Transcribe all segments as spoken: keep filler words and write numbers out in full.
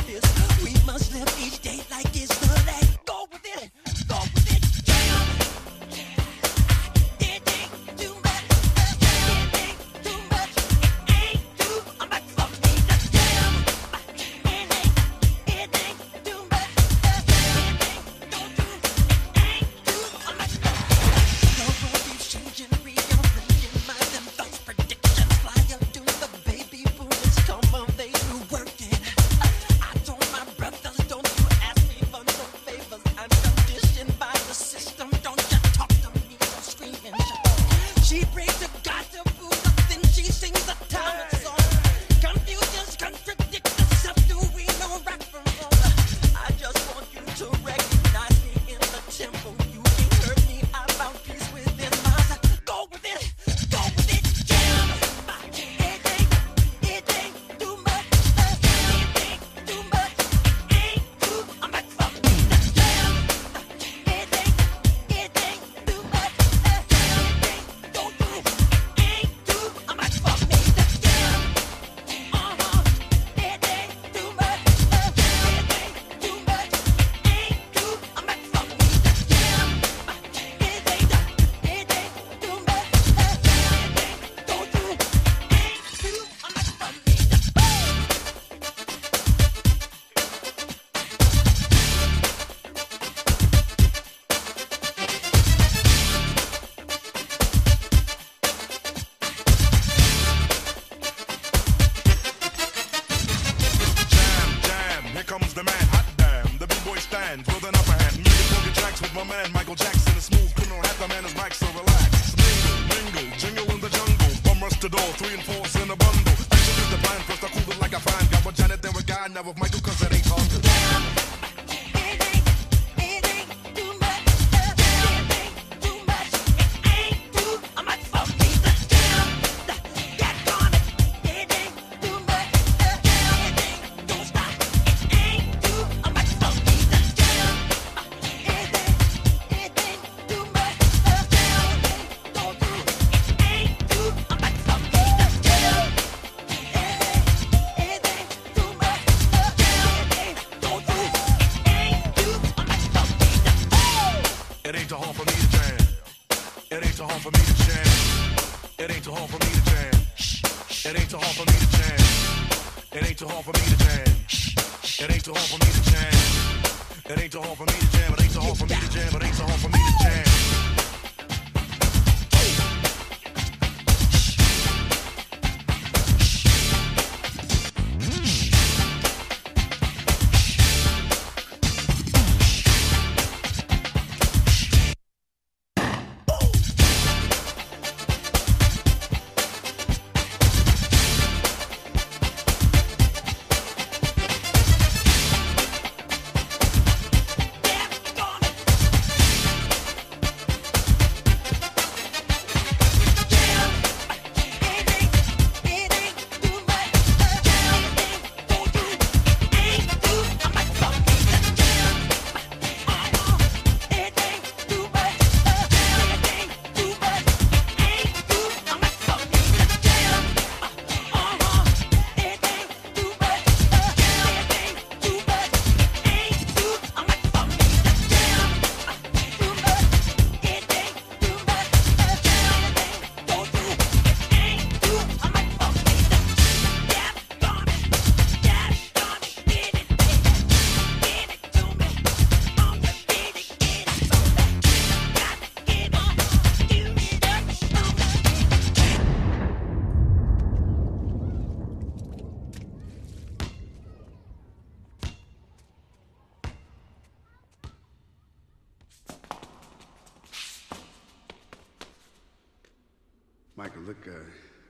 Michael, look, uh,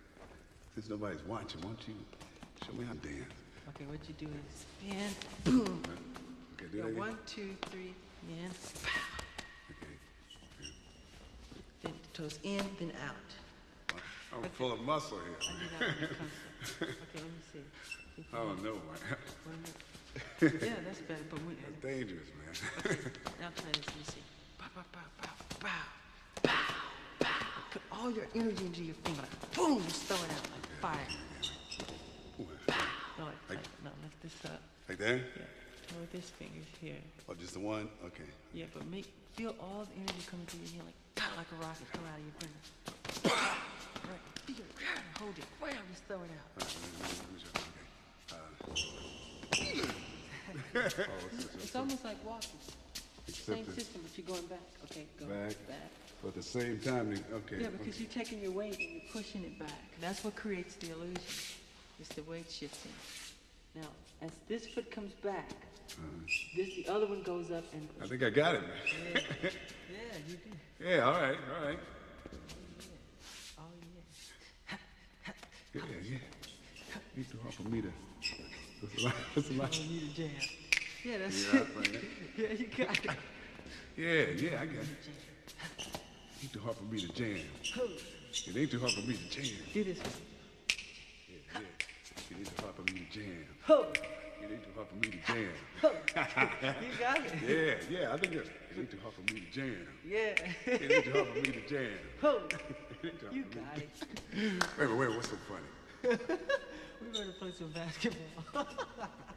since nobody's watching, why don't you show me how to dance? Okay, what you do is spin, boom. Okay, do Go that one, two, three, then pow. Okay. Then the toes in, then out. I'm okay. Full of muscle here. I need that one concept. Okay, let me see. I don't know, man. Yeah, that's better, but we... That's dangerous, man. Okay, now try this, let me see. Pow, pow, pow, pow, pow, pow, pow. Put all your energy into your finger. Like, boom, just throw it out like fire. Pow. No, like, like, no, lift this up. Like there? Yeah. Hold this finger here. Or just the one? Okay. Yeah, but make feel all the energy coming through your hand like pow, like a rocket come out of your finger. Right. Feel it. Hold it. Wow, just throw it out. All right, let me, let me, let me show. Okay. Uh, oh, it's, It's almost like walking. Same Except system, but you're going back. Okay, go back. back. But at the same time, they- okay. Yeah, because you're taking your weight and you're pushing it back. That's what creates the illusion. It's the weight shifting. Now, as this foot comes back, this the other one goes up and. I think I got it, man. Yeah, yeah, you do. Yeah, all right, all right. Oh yeah. Yeah, yeah. Ain't too hard for me to. That's a lot. That's a lot. Oh, you need a jam. Yeah, that's Yeah, it. right. Yeah, you got it. Yeah, yeah, I got it. Ain't too hard for me to jam. It ain't too hard for me to jam. Do this. Yeah, yeah. It ain't too hard for me to jam. Ho. It ain't too hard for me to jam. You got it. Yeah, yeah, I think that's, it ain't too hard for me to jam. Yeah. It ain't too hard for me to jam. Ho. It ain't too hard You for me got it. to- Wait, wait, wait, what's so funny? We're going to play some basketball.